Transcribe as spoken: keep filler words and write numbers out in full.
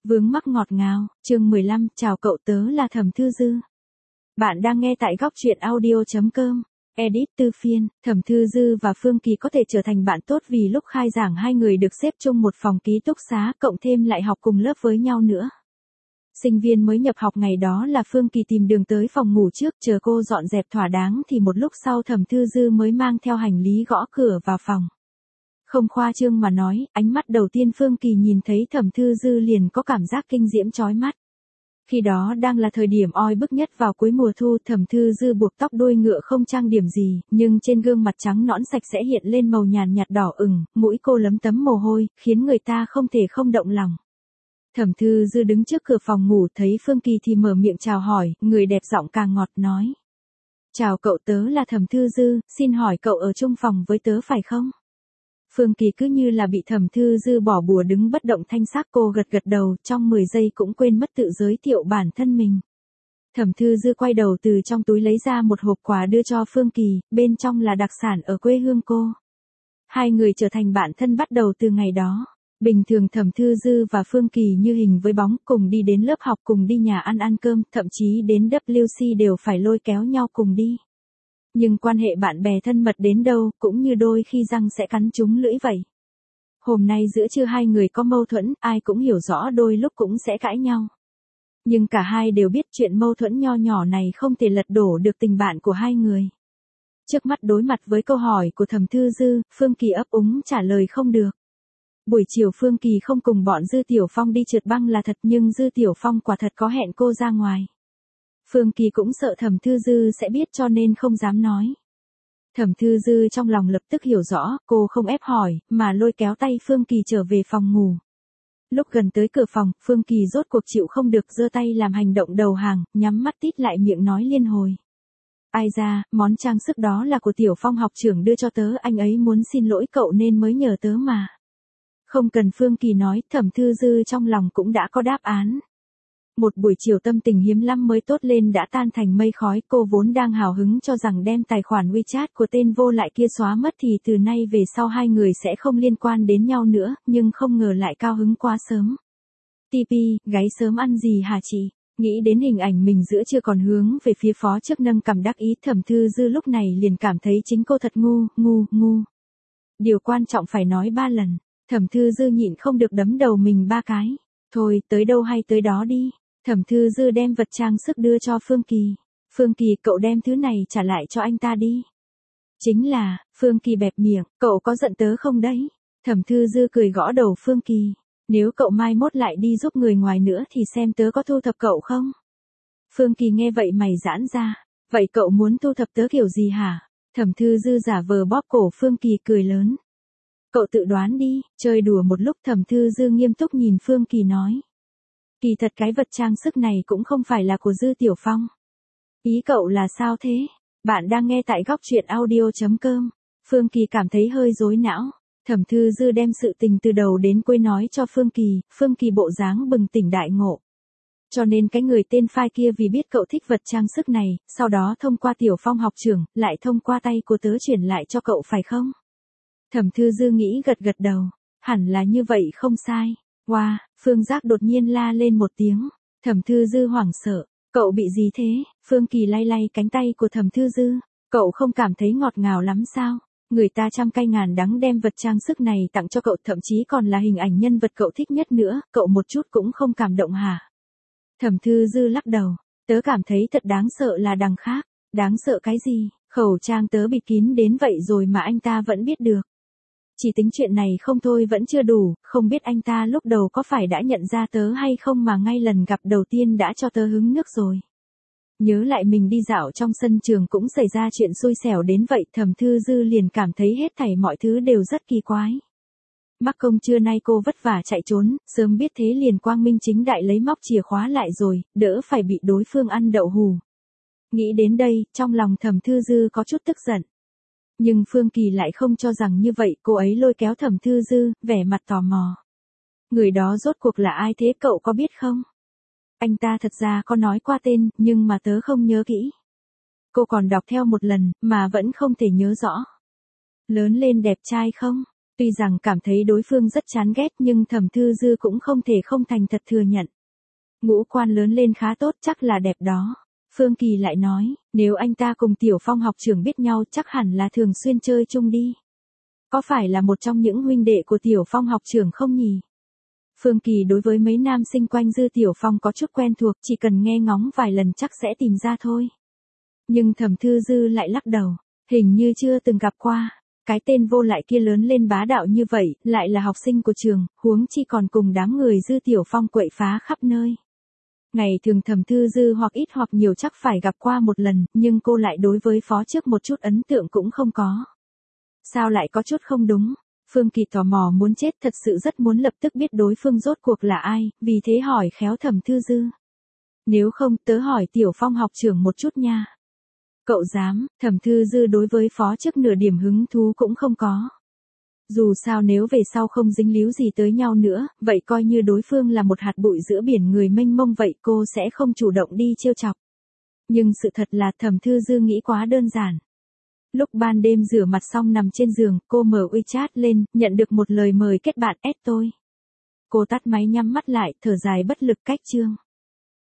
Vướng mắc ngọt ngào, chương mười lăm, chào cậu, tớ là Thẩm Thư Dư. Bạn đang nghe tại góc truyện audio chấm com. Edit Tư Phiên. Thẩm Thư Dư và Phương Kỳ có thể trở thành bạn tốt vì lúc khai giảng hai người được xếp chung một phòng ký túc xá, cộng thêm lại học cùng lớp với nhau nữa. Sinh viên mới nhập học ngày đó là Phương Kỳ tìm đường tới phòng ngủ trước, chờ cô dọn dẹp thỏa đáng thì một lúc sau Thẩm Thư Dư mới mang theo hành lý gõ cửa vào phòng. Không khoa trương mà nói, ánh mắt đầu tiên Phương Kỳ nhìn thấy Thẩm Thư Dư liền có cảm giác kinh diễm chói mắt. Khi đó đang là thời điểm oi bức nhất vào cuối mùa thu, Thẩm Thư Dư buộc tóc đuôi ngựa không trang điểm gì, nhưng trên gương mặt trắng nõn sạch sẽ hiện lên màu nhàn nhạt đỏ ửng, mũi cô lấm tấm mồ hôi, khiến người ta không thể không động lòng. Thẩm Thư Dư đứng trước cửa phòng ngủ thấy Phương Kỳ thì mở miệng chào hỏi, người đẹp giọng càng ngọt nói. Chào cậu, tớ là Thẩm Thư Dư, xin hỏi cậu ở chung phòng với tớ phải không? Phương Kỳ cứ như là bị Thẩm Thư Dư bỏ bùa đứng bất động thanh sắc, cô gật gật đầu, trong mười giây cũng quên mất tự giới thiệu bản thân mình. Thẩm Thư Dư quay đầu từ trong túi lấy ra một hộp quà đưa cho Phương Kỳ, bên trong là đặc sản ở quê hương cô. Hai người trở thành bạn thân bắt đầu từ ngày đó. Bình thường Thẩm Thư Dư và Phương Kỳ như hình với bóng, cùng đi đến lớp học, cùng đi nhà ăn ăn cơm, thậm chí đến W C đều phải lôi kéo nhau cùng đi. Nhưng quan hệ bạn bè thân mật đến đâu, cũng như đôi khi răng sẽ cắn trúng lưỡi vậy. Hôm nay giữa trưa hai người có mâu thuẫn, ai cũng hiểu rõ đôi lúc cũng sẽ cãi nhau. Nhưng cả hai đều biết chuyện mâu thuẫn nho nhỏ này không thể lật đổ được tình bạn của hai người. Trước mắt đối mặt với câu hỏi của Thẩm Thư Dư, Phương Kỳ ấp úng trả lời không được. Buổi chiều Phương Kỳ không cùng bọn Dư Tiểu Phong đi trượt băng là thật, nhưng Dư Tiểu Phong quả thật có hẹn cô ra ngoài. Phương Kỳ cũng sợ Thẩm Thư Dư sẽ biết cho nên không dám nói. Thẩm Thư Dư trong lòng lập tức hiểu rõ, cô không ép hỏi, mà lôi kéo tay Phương Kỳ trở về phòng ngủ. Lúc gần tới cửa phòng, Phương Kỳ rốt cuộc chịu không được, giơ tay làm hành động đầu hàng, nhắm mắt tít lại miệng nói liên hồi. Ai ra, món trang sức đó là của Tiểu Phong học trưởng đưa cho tớ, anh ấy muốn xin lỗi cậu nên mới nhờ tớ mà. Không cần Phương Kỳ nói, Thẩm Thư Dư trong lòng cũng đã có đáp án. Một buổi chiều tâm tình hiếm lắm mới tốt lên đã tan thành mây khói, cô vốn đang hào hứng cho rằng đem tài khoản WeChat của tên vô lại kia xóa mất thì từ nay về sau hai người sẽ không liên quan đến nhau nữa, nhưng không ngờ lại cao hứng quá sớm. Ti Pi, gáy sớm ăn gì hả chị? Nghĩ đến hình ảnh mình giữa chưa còn hướng về phía phó trước nâng cằm đắc ý, Thẩm Thư Dư lúc này liền cảm thấy chính cô thật ngu, ngu, ngu. Điều quan trọng phải nói ba lần, Thẩm Thư Dư nhịn không được đấm đầu mình ba cái. Thôi, tới đâu hay tới đó đi. Thẩm Thư Dư đem vật trang sức đưa cho Phương Kỳ. Phương Kỳ, cậu đem thứ này trả lại cho anh ta đi. Chính là, Phương Kỳ bẹp miệng, cậu có giận tớ không đấy? Thẩm Thư Dư cười gõ đầu Phương Kỳ. Nếu cậu mai mốt lại đi giúp người ngoài nữa thì xem tớ có thu thập cậu không? Phương Kỳ nghe vậy mày giãn ra. Vậy cậu muốn thu thập tớ kiểu gì hả? Thẩm Thư Dư giả vờ bóp cổ Phương Kỳ cười lớn. Cậu tự đoán đi, chơi đùa một lúc Thẩm Thư Dư nghiêm túc nhìn Phương Kỳ nói. Kỳ thật cái vật trang sức này cũng không phải là của Dư Tiểu Phong. Ý cậu là sao thế? Bạn đang nghe tại góc truyện audio chấm com. Phương Kỳ cảm thấy hơi rối não. Thẩm Thư Dư đem sự tình từ đầu đến cuối nói cho Phương Kỳ, Phương Kỳ bộ dáng bừng tỉnh đại ngộ. Cho nên cái người tên Phai kia vì biết cậu thích vật trang sức này, sau đó thông qua Tiểu Phong học trưởng, lại thông qua tay của tớ chuyển lại cho cậu phải không? Thẩm Thư Dư nghĩ gật gật đầu. Hẳn là như vậy không sai. Wow, Phương Giác đột nhiên la lên một tiếng. Thẩm Thư Dư hoảng sợ. Cậu bị gì thế? Phương Kỳ lay lay cánh tay của Thẩm Thư Dư. Cậu không cảm thấy ngọt ngào lắm sao? Người ta trăm cay ngàn đắng đem vật trang sức này tặng cho cậu, thậm chí còn là hình ảnh nhân vật cậu thích nhất nữa, cậu một chút cũng không cảm động hả? Thẩm Thư Dư lắc đầu. Tớ cảm thấy thật đáng sợ là đằng khác. Đáng sợ cái gì? Khẩu trang tớ bịt kín đến vậy rồi mà anh ta vẫn biết được. Chỉ tính chuyện này không thôi vẫn chưa đủ, không biết anh ta lúc đầu có phải đã nhận ra tớ hay không mà ngay lần gặp đầu tiên đã cho tớ hứng nước rồi. Nhớ lại mình đi dạo trong sân trường cũng xảy ra chuyện xui xẻo đến vậy, Thẩm Thư Dư liền cảm thấy hết thảy mọi thứ đều rất kỳ quái. Mắc công trưa nay cô vất vả chạy trốn, sớm biết thế liền quang minh chính đại lấy móc chìa khóa lại rồi, đỡ phải bị đối phương ăn đậu hù. Nghĩ đến đây, trong lòng Thẩm Thư Dư có chút tức giận. Nhưng Phương Kỳ lại không cho rằng như vậy, cô ấy lôi kéo Thẩm Thư Dư, vẻ mặt tò mò. Người đó rốt cuộc là ai thế cậu có biết không? Anh ta thật ra có nói qua tên, nhưng mà tớ không nhớ kỹ. Cô còn đọc theo một lần, mà vẫn không thể nhớ rõ. Lớn lên đẹp trai không? Tuy rằng cảm thấy đối phương rất chán ghét nhưng Thẩm Thư Dư cũng không thể không thành thật thừa nhận. Ngũ quan lớn lên khá tốt chắc là đẹp đó. Phương Kỳ lại nói, nếu anh ta cùng Tiểu Phong học trưởng biết nhau chắc hẳn là thường xuyên chơi chung đi. Có phải là một trong những huynh đệ của Tiểu Phong học trưởng không nhỉ? Phương Kỳ đối với mấy nam sinh quanh Dư Tiểu Phong có chút quen thuộc, chỉ cần nghe ngóng vài lần chắc sẽ tìm ra thôi. Nhưng Thẩm Thư Dư lại lắc đầu, hình như chưa từng gặp qua. Cái tên vô lại kia lớn lên bá đạo như vậy, lại là học sinh của trường, huống chi còn cùng đám người Dư Tiểu Phong quậy phá khắp nơi. Ngày thường Thẩm Thư Dư hoặc ít hoặc nhiều chắc phải gặp qua một lần, nhưng cô lại đối với phó trước một chút ấn tượng cũng không có. Sao lại có chút không đúng? Phương Kỳ tò mò muốn chết, thật sự rất muốn lập tức biết đối phương rốt cuộc là ai, vì thế hỏi khéo Thẩm Thư Dư. Nếu không tớ hỏi Tiểu Phong học trưởng một chút nha. Cậu dám? Thẩm Thư Dư đối với phó trước nửa điểm hứng thú cũng không có. Dù sao nếu về sau không dính líu gì tới nhau nữa, vậy coi như đối phương là một hạt bụi giữa biển người mênh mông vậy cô sẽ không chủ động đi trêu chọc. Nhưng sự thật là Thẩm Thư Dư nghĩ quá đơn giản. Lúc ban đêm rửa mặt xong nằm trên giường, cô mở WeChat lên, nhận được một lời mời kết bạn add tôi. Cô tắt máy nhắm mắt lại, thở dài bất lực cách chương.